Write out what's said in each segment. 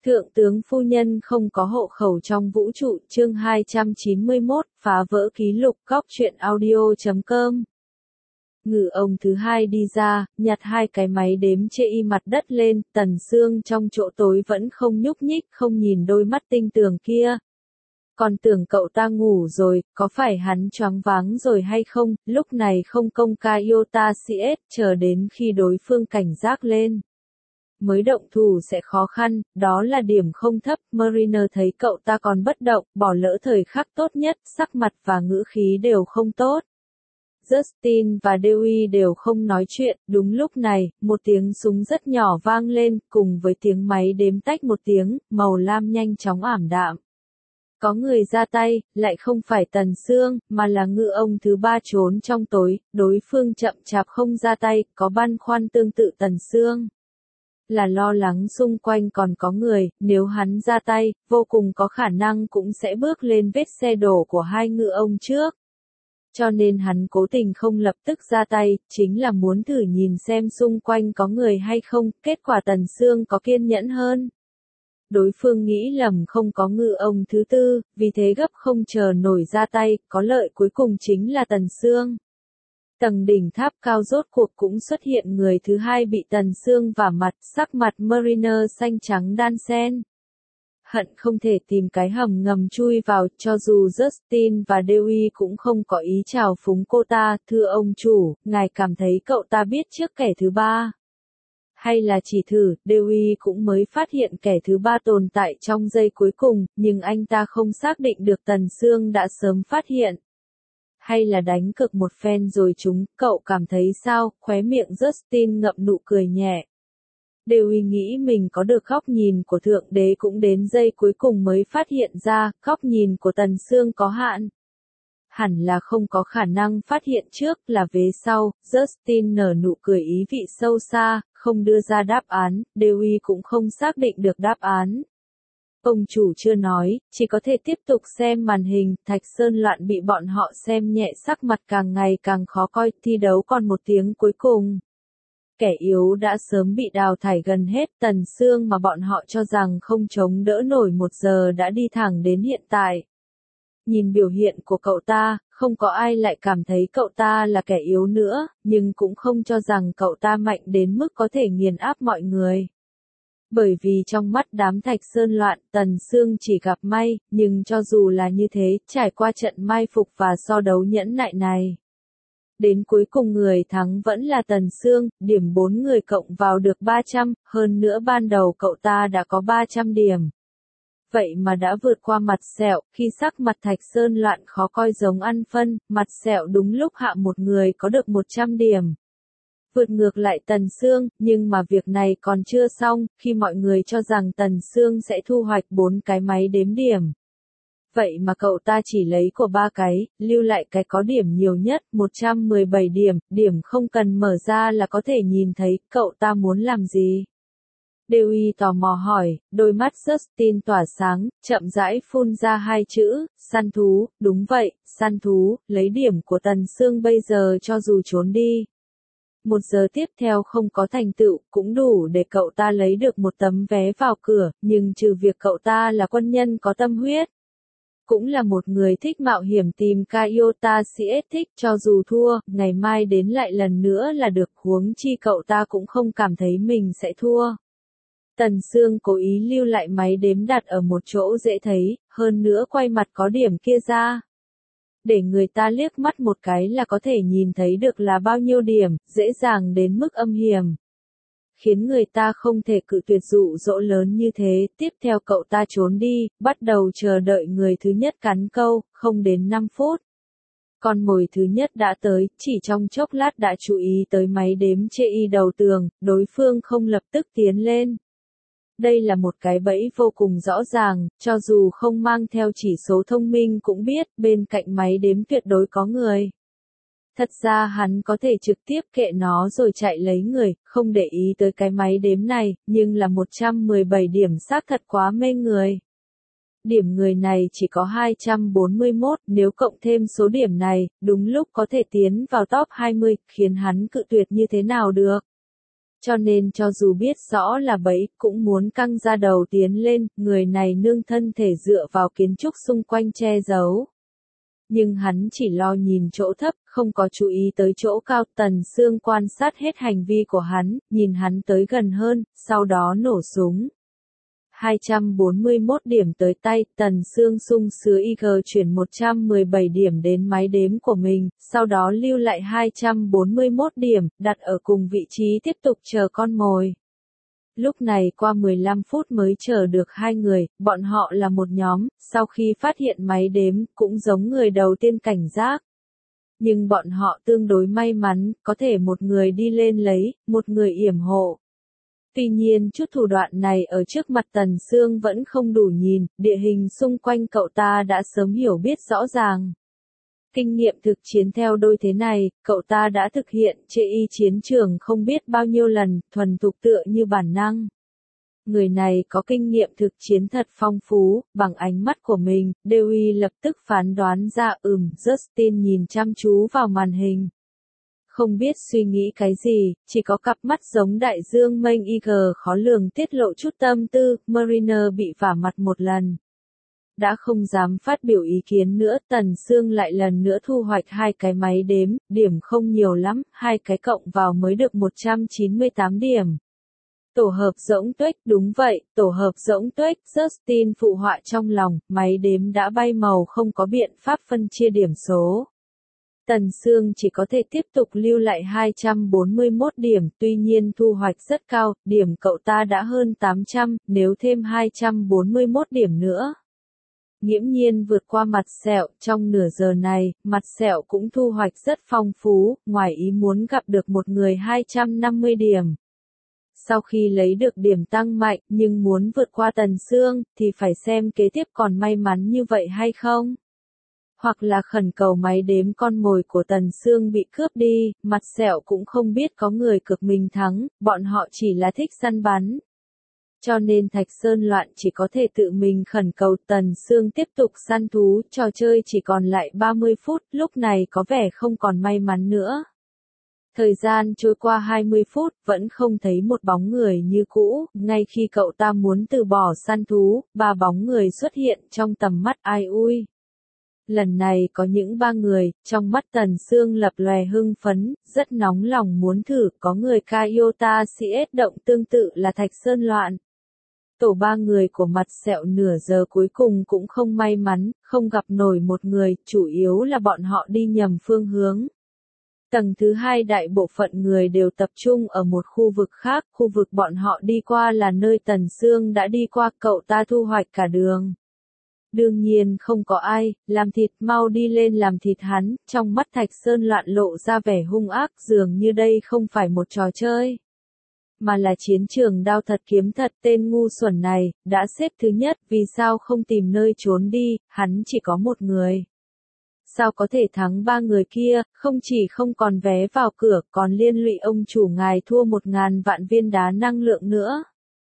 Thượng tướng phu nhân không có hộ khẩu trong vũ trụ, chương 291, phá vỡ ký lục, góc truyện audio.com. Ngự ông thứ hai đi ra, nhặt hai cái máy đếm chê y mặt đất lên, Tần Sương trong chỗ tối vẫn không nhúc nhích, không nhìn đôi mắt tinh tường kia. Còn tưởng cậu ta ngủ rồi, có phải hắn choáng váng rồi hay không, lúc này không công ca Iota CS, chờ đến khi đối phương cảnh giác lên. Mới động thủ sẽ khó khăn, đó là điểm không thấp, Mariner thấy cậu ta còn bất động, bỏ lỡ thời khắc tốt nhất, sắc mặt và ngữ khí đều không tốt. Justin và Dewey đều không nói chuyện, đúng lúc này, một tiếng súng rất nhỏ vang lên, cùng với tiếng máy đếm tách một tiếng, màu lam nhanh chóng ảm đạm. Có người ra tay, lại không phải Tần Sương, mà là ngự ông thứ ba trốn trong tối, đối phương chậm chạp không ra tay, có băn khoăn tương tự Tần Sương. Là lo lắng xung quanh còn có người, nếu hắn ra tay, vô cùng có khả năng cũng sẽ bước lên vết xe đổ của hai ngự ông trước. Cho nên hắn cố tình không lập tức ra tay, chính là muốn thử nhìn xem xung quanh có người hay không, kết quả Tần Sương có kiên nhẫn hơn. Đối phương nghĩ lầm không có ngự ông thứ tư, vì thế gấp không chờ nổi ra tay, có lợi cuối cùng chính là Tần Sương. Tầng đỉnh tháp cao rốt cuộc cũng xuất hiện người thứ hai bị Tần Sương vả mặt, sắc mặt Mariner xanh trắng đan xen. Hận không thể tìm cái hầm ngầm chui vào, cho dù Justin và Dewey cũng không có ý chào phúng cô ta, thưa ông chủ, ngài cảm thấy cậu ta biết trước kẻ thứ ba. Hay là chỉ thử, Dewey cũng mới phát hiện kẻ thứ ba tồn tại trong giây cuối cùng, nhưng anh ta không xác định được Tần Sương đã sớm phát hiện. Hay là đánh cược một phen rồi chúng, cậu cảm thấy sao, khóe miệng Justin ngậm nụ cười nhẹ. Dewey nghĩ mình có được góc nhìn của Thượng Đế cũng đến giây cuối cùng mới phát hiện ra, góc nhìn của Tần Sương có hạn. Hẳn là không có khả năng phát hiện trước là vế sau, Justin nở nụ cười ý vị sâu xa, không đưa ra đáp án, Dewey cũng không xác định được đáp án. Ông chủ chưa nói, chỉ có thể tiếp tục xem màn hình, Thạch Sơn Loạn bị bọn họ xem nhẹ sắc mặt càng ngày càng khó coi, thi đấu còn một tiếng cuối cùng. Kẻ yếu đã sớm bị đào thải gần hết, Tần Sương mà bọn họ cho rằng không chống đỡ nổi 1 giờ đã đi thẳng đến hiện tại. Nhìn biểu hiện của cậu ta, không có ai lại cảm thấy cậu ta là kẻ yếu nữa, nhưng cũng không cho rằng cậu ta mạnh đến mức có thể nghiền áp mọi người. Bởi vì trong mắt đám Thạch Sơn Loạn, Tần Sương chỉ gặp may, nhưng cho dù là như thế, trải qua trận mai phục và so đấu nhẫn nại này. Đến cuối cùng người thắng vẫn là Tần Sương, điểm 4 người cộng vào được 300, hơn nữa ban đầu cậu ta đã có 300 điểm. Vậy mà đã vượt qua Mặt Sẹo, khi sắc mặt Thạch Sơn Loạn khó coi giống ăn phân, Mặt Sẹo đúng lúc hạ một người có được 100 điểm. Vượt ngược lại Tần Sương, nhưng mà việc này còn chưa xong, khi mọi người cho rằng Tần Sương sẽ thu hoạch 4 cái máy đếm điểm. Vậy mà cậu ta chỉ lấy của 3 cái, lưu lại cái có điểm nhiều nhất, 117 điểm, điểm không cần mở ra là có thể nhìn thấy, cậu ta muốn làm gì? Dewey tò mò hỏi, đôi mắt Justin tỏa sáng, chậm rãi phun ra 2 chữ, săn thú, đúng vậy, săn thú, lấy điểm của Tần Sương bây giờ cho dù trốn đi. 1 giờ tiếp theo không có thành tựu, cũng đủ để cậu ta lấy được một tấm vé vào cửa, nhưng trừ việc cậu ta là quân nhân có tâm huyết. Cũng là một người thích mạo hiểm tìm Iota CS thích cho dù thua, ngày mai đến lại lần nữa là được, huống chi cậu ta cũng không cảm thấy mình sẽ thua. Tần Sương cố ý lưu lại máy đếm đặt ở một chỗ dễ thấy, hơn nữa quay mặt có điểm kia ra. Để người ta liếc mắt một cái là có thể nhìn thấy được là bao nhiêu điểm, dễ dàng đến mức âm hiểm. Khiến người ta không thể cự tuyệt dụ dỗ lớn như thế, tiếp theo cậu ta trốn đi, bắt đầu chờ đợi người thứ nhất cắn câu, không đến 5 phút. Con mồi thứ nhất đã tới, chỉ trong chốc lát đã chú ý tới máy đếm chê y đầu tường, đối phương không lập tức tiến lên. Đây là một cái bẫy vô cùng rõ ràng, cho dù không mang theo chỉ số thông minh cũng biết, bên cạnh máy đếm tuyệt đối có người. Thật ra hắn có thể trực tiếp kệ nó rồi chạy lấy người, không để ý tới cái máy đếm này, nhưng là 117 điểm xác thật quá mê người. Điểm người này chỉ có 241, nếu cộng thêm số điểm này, đúng lúc có thể tiến vào top 20, khiến hắn cự tuyệt như thế nào được. Cho nên cho dù biết rõ là bẫy, cũng muốn căng ra đầu tiến lên, người này nương thân thể dựa vào kiến trúc xung quanh che giấu. Nhưng hắn chỉ lo nhìn chỗ thấp, không có chú ý tới chỗ cao. Tần Sương quan sát hết hành vi của hắn, nhìn hắn tới gần hơn, sau đó nổ súng. 241 điểm tới tay, Tần Sương sung sướng IG chuyển 117 điểm đến máy đếm của mình, sau đó lưu lại 241 điểm, đặt ở cùng vị trí tiếp tục chờ con mồi. Lúc này qua 15 phút mới chờ được hai người, bọn họ là một nhóm, sau khi phát hiện máy đếm, cũng giống người đầu tiên cảnh giác. Nhưng bọn họ tương đối may mắn, có thể một người đi lên lấy, một người yểm hộ. Tuy nhiên chút thủ đoạn này ở trước mặt Tần Sương vẫn không đủ nhìn, địa hình xung quanh cậu ta đã sớm hiểu biết rõ ràng. Kinh nghiệm thực chiến theo đôi thế này, cậu ta đã thực hiện trên chiến trường không biết bao nhiêu lần, thuần thục tựa như bản năng. Người này có kinh nghiệm thực chiến thật phong phú, bằng ánh mắt của mình, Dewey lập tức phán đoán ra Justin nhìn chăm chú vào màn hình. Không biết suy nghĩ cái gì, chỉ có cặp mắt giống đại dương mênh IG khó lường tiết lộ chút tâm tư, Mariner bị vả mặt một lần. Đã không dám phát biểu ý kiến nữa, Tần Sương lại lần nữa thu hoạch hai cái máy đếm, điểm không nhiều lắm, hai cái cộng vào mới được 198 điểm. Tổ hợp rỗng tuếch, đúng vậy, tổ hợp rỗng tuếch, Justin phụ họa trong lòng, máy đếm đã bay màu không có biện pháp phân chia điểm số. Tần Sương chỉ có thể tiếp tục lưu lại 241 điểm, tuy nhiên thu hoạch rất cao, điểm cậu ta đã hơn 800, nếu thêm 241 điểm nữa. Nghiễm nhiên vượt qua mặt sẹo, trong nửa giờ này, mặt sẹo cũng thu hoạch rất phong phú, ngoài ý muốn gặp được một người 250 điểm. Sau khi lấy được điểm tăng mạnh, nhưng muốn vượt qua Tần Sương, thì phải xem kế tiếp còn may mắn như vậy hay không. Hoặc là khẩn cầu máy đếm con mồi của Tần Sương bị cướp đi, mặt sẹo cũng không biết có người cực mình thắng, bọn họ chỉ là thích săn bắn. Cho nên Thạch Sơn Loạn chỉ có thể tự mình khẩn cầu Tần Sương tiếp tục săn thú, trò chơi chỉ còn lại 30 phút, lúc này có vẻ không còn may mắn nữa. Thời gian trôi qua 20 phút, vẫn không thấy một bóng người như cũ, ngay khi cậu ta muốn từ bỏ săn thú, ba bóng người xuất hiện trong tầm mắt ai ui. Lần này có những ba người, trong mắt Tần Sương lập lòe hưng phấn, rất nóng lòng muốn thử, có người Kaiota CS động tương tự là Thạch Sơn Loạn. Tổ ba người của mặt sẹo nửa giờ cuối cùng cũng không may mắn, không gặp nổi một người, chủ yếu là bọn họ đi nhầm phương hướng. Tầng thứ hai đại bộ phận người đều tập trung ở một khu vực khác, khu vực bọn họ đi qua là nơi Tần Sương đã đi qua, cậu ta thu hoạch cả đường. Đương nhiên không có ai, làm thịt mau đi lên làm thịt hắn, trong mắt Thạch Sơn Loạn lộ ra vẻ hung ác, dường như đây không phải một trò chơi. Mà là chiến trường đao thật kiếm thật, tên ngu xuẩn này, đã xếp thứ nhất, vì sao không tìm nơi trốn đi, hắn chỉ có một người. Sao có thể thắng ba người kia, không chỉ không còn vé vào cửa, còn liên lụy ông chủ ngài thua 1.000 vạn viên đá năng lượng nữa.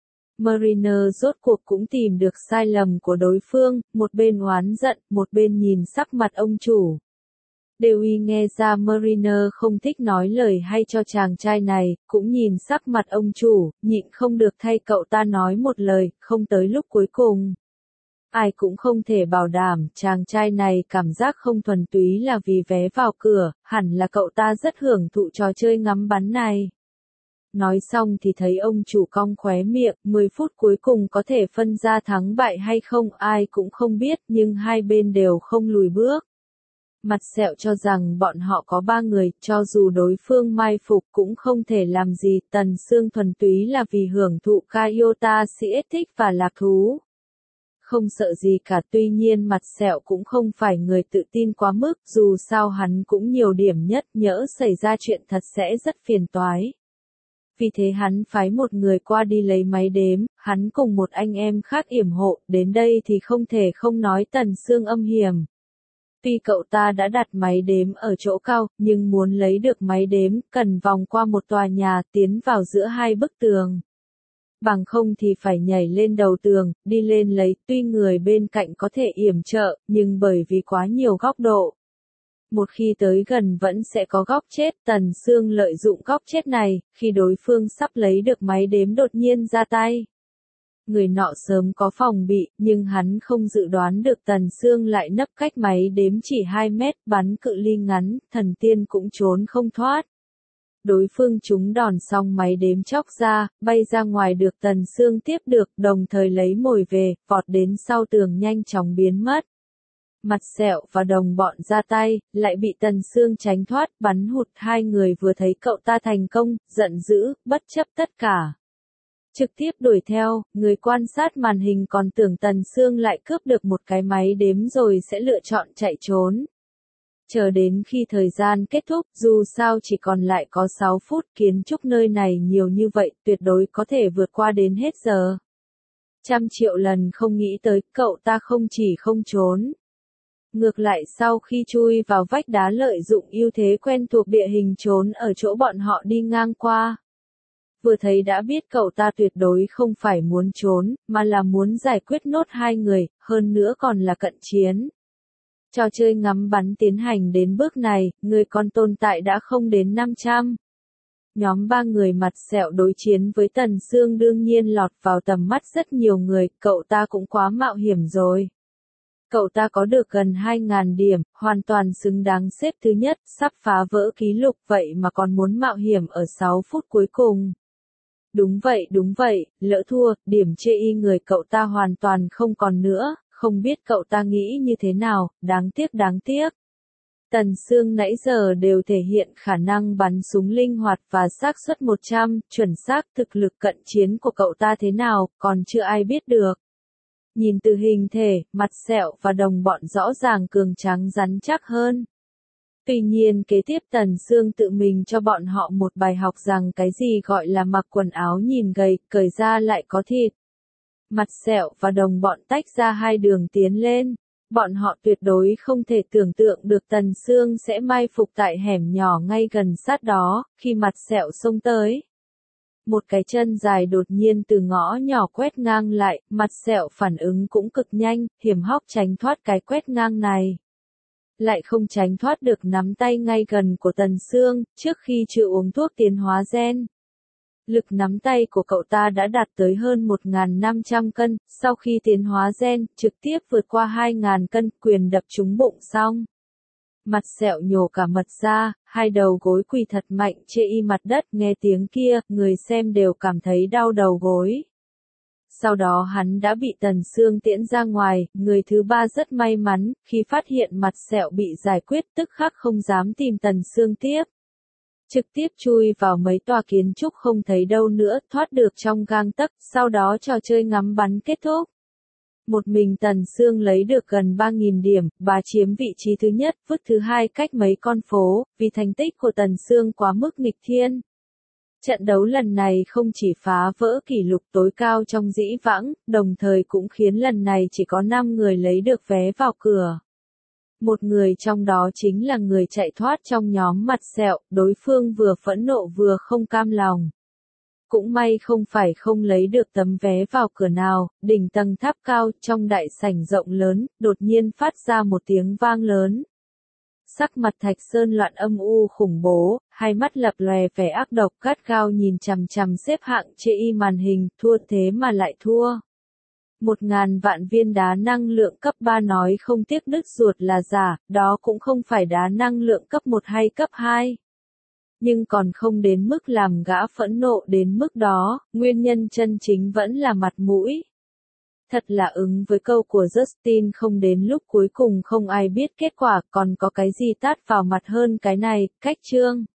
Mariner rốt cuộc cũng tìm được sai lầm của đối phương, một bên oán giận, một bên nhìn sắc mặt ông chủ. Dewey nghe ra Mariner không thích nói lời hay cho chàng trai này, cũng nhìn sắc mặt ông chủ, nhịn không được thay cậu ta nói một lời, không tới lúc cuối cùng. Ai cũng không thể bảo đảm, chàng trai này cảm giác không thuần túy là vì vé vào cửa, hẳn là cậu ta rất hưởng thụ trò chơi ngắm bắn này. Nói xong thì thấy ông chủ cong khóe miệng, 10 phút cuối cùng có thể phân ra thắng bại hay không ai cũng không biết, nhưng hai bên đều không lùi bước. Mặt sẹo cho rằng bọn họ có ba người, cho dù đối phương mai phục cũng không thể làm gì, Tần Sương thuần túy là vì hưởng thụ Kaiota CS thích và lạc thú. Không sợ gì cả, tuy nhiên mặt sẹo cũng không phải người tự tin quá mức, dù sao hắn cũng nhiều điểm nhất, nhỡ xảy ra chuyện thật sẽ rất phiền toái. Vì thế hắn phái một người qua đi lấy máy đếm, hắn cùng một anh em khác yểm hộ, đến đây thì không thể không nói Tần Sương âm hiểm. Tuy cậu ta đã đặt máy đếm ở chỗ cao, nhưng muốn lấy được máy đếm, cần vòng qua một tòa nhà, tiến vào giữa hai bức tường. Bằng không thì phải nhảy lên đầu tường, đi lên lấy, tuy người bên cạnh có thể yểm trợ, nhưng bởi vì quá nhiều góc độ. Một khi tới gần vẫn sẽ có góc chết, Tần Sương lợi dụng góc chết này, khi đối phương sắp lấy được máy đếm đột nhiên ra tay. Người nọ sớm có phòng bị, nhưng hắn không dự đoán được Tần Sương lại nấp cách máy đếm chỉ 2 mét, bắn cự ly ngắn, thần tiên cũng trốn không thoát. Đối phương trúng đòn xong máy đếm chóc ra, bay ra ngoài được Tần Sương tiếp được, đồng thời lấy mồi về, vọt đến sau tường nhanh chóng biến mất. Mặt Sẹo và đồng bọn ra tay, lại bị Tần Sương tránh thoát, bắn hụt hai người vừa thấy cậu ta thành công, giận dữ, bất chấp tất cả. Trực tiếp đuổi theo, người quan sát màn hình còn tưởng Tần Sương lại cướp được một cái máy đếm rồi sẽ lựa chọn chạy trốn. Chờ đến khi thời gian kết thúc, dù sao chỉ còn lại có 6 phút, kiến trúc nơi này nhiều như vậy, tuyệt đối có thể vượt qua đến hết giờ. 100.000.000 lần không nghĩ tới, cậu ta không chỉ không trốn. Ngược lại sau khi chui vào vách đá lợi dụng ưu thế quen thuộc địa hình trốn ở chỗ bọn họ đi ngang qua. Vừa thấy đã biết cậu ta tuyệt đối không phải muốn trốn, mà là muốn giải quyết nốt hai người, hơn nữa còn là cận chiến. Trò chơi ngắm bắn tiến hành đến bước này, người còn tồn tại đã không đến 500. Nhóm 3 người Mặt Sẹo đối chiến với Tần Sương đương nhiên lọt vào tầm mắt rất nhiều người, cậu ta cũng quá mạo hiểm rồi. Cậu ta có được gần 2.000 điểm, hoàn toàn xứng đáng xếp thứ nhất, sắp phá vỡ kỷ lục vậy mà còn muốn mạo hiểm ở 6 phút cuối cùng. Đúng vậy, lỡ thua, điểm chê y người cậu ta hoàn toàn không còn nữa, không biết cậu ta nghĩ như thế nào, đáng tiếc. Tần Sương nãy giờ đều thể hiện khả năng bắn súng linh hoạt và xác suất 100, chuẩn xác thực lực cận chiến của cậu ta thế nào, còn chưa ai biết được. Nhìn từ hình thể, Mặt Sẹo và đồng bọn rõ ràng cường tráng rắn chắc hơn. Tuy nhiên kế tiếp Tần Sương tự mình cho bọn họ một bài học rằng cái gì gọi là mặc quần áo nhìn gầy, cởi ra lại có thịt. Mặt Sẹo và đồng bọn tách ra hai đường tiến lên. Bọn họ tuyệt đối không thể tưởng tượng được Tần Sương sẽ mai phục tại hẻm nhỏ ngay gần sát đó, khi Mặt Sẹo xông tới. Một cái chân dài đột nhiên từ ngõ nhỏ quét ngang lại, Mặt Sẹo phản ứng cũng cực nhanh, hiểm hóc tránh thoát cái quét ngang này. Lại không tránh thoát được nắm tay ngay gần của Tần Sương, trước khi chưa uống thuốc tiến hóa gen. Lực nắm tay của cậu ta đã đạt tới hơn 1.500 cân, sau khi tiến hóa gen, trực tiếp vượt qua 2.000 cân, quyền đập trúng bụng xong. Mặt Sẹo nhổ cả mật ra, hai đầu gối quỳ thật mạnh chê y mặt đất, nghe tiếng kia, người xem đều cảm thấy đau đầu gối. Sau đó hắn đã bị Tần Sương tiễn ra ngoài, người thứ ba rất may mắn, khi phát hiện Mặt Sẹo bị giải quyết tức khắc không dám tìm Tần Sương tiếp. Trực tiếp chui vào mấy tòa kiến trúc không thấy đâu nữa, thoát được trong gang tấc, sau đó trò chơi ngắm bắn kết thúc. Một mình Tần Sương lấy được gần 3.000 điểm, bà chiếm vị trí thứ nhất, vứt thứ hai cách mấy con phố, vì thành tích của Tần Sương quá mức nghịch thiên. Trận đấu lần này không chỉ phá vỡ kỷ lục tối cao trong dĩ vãng, đồng thời cũng khiến lần này chỉ có 5 người lấy được vé vào cửa. Một người trong đó chính là người chạy thoát trong nhóm Mặt Sẹo, đối phương vừa phẫn nộ vừa không cam lòng. Cũng may không phải không lấy được tấm vé vào cửa nào, đỉnh tầng tháp cao, trong đại sảnh rộng lớn, đột nhiên phát ra một tiếng vang lớn. Sắc mặt Thạch Sơn loạn âm u khủng bố, hai mắt lập lòe vẻ ác độc gắt gao nhìn chằm chằm xếp hạng chê y màn hình, thua thế mà lại thua. 1.000 vạn viên đá năng lượng cấp 3 nói không tiếc đứt ruột là giả, đó cũng không phải đá năng lượng cấp 1 hay cấp 2. Nhưng còn không đến mức làm gã phẫn nộ đến mức đó, nguyên nhân chân chính vẫn là mặt mũi. Thật là ứng với câu của Justin, không đến lúc cuối cùng không ai biết kết quả, còn có cái gì tát vào mặt hơn cái này, cách chương.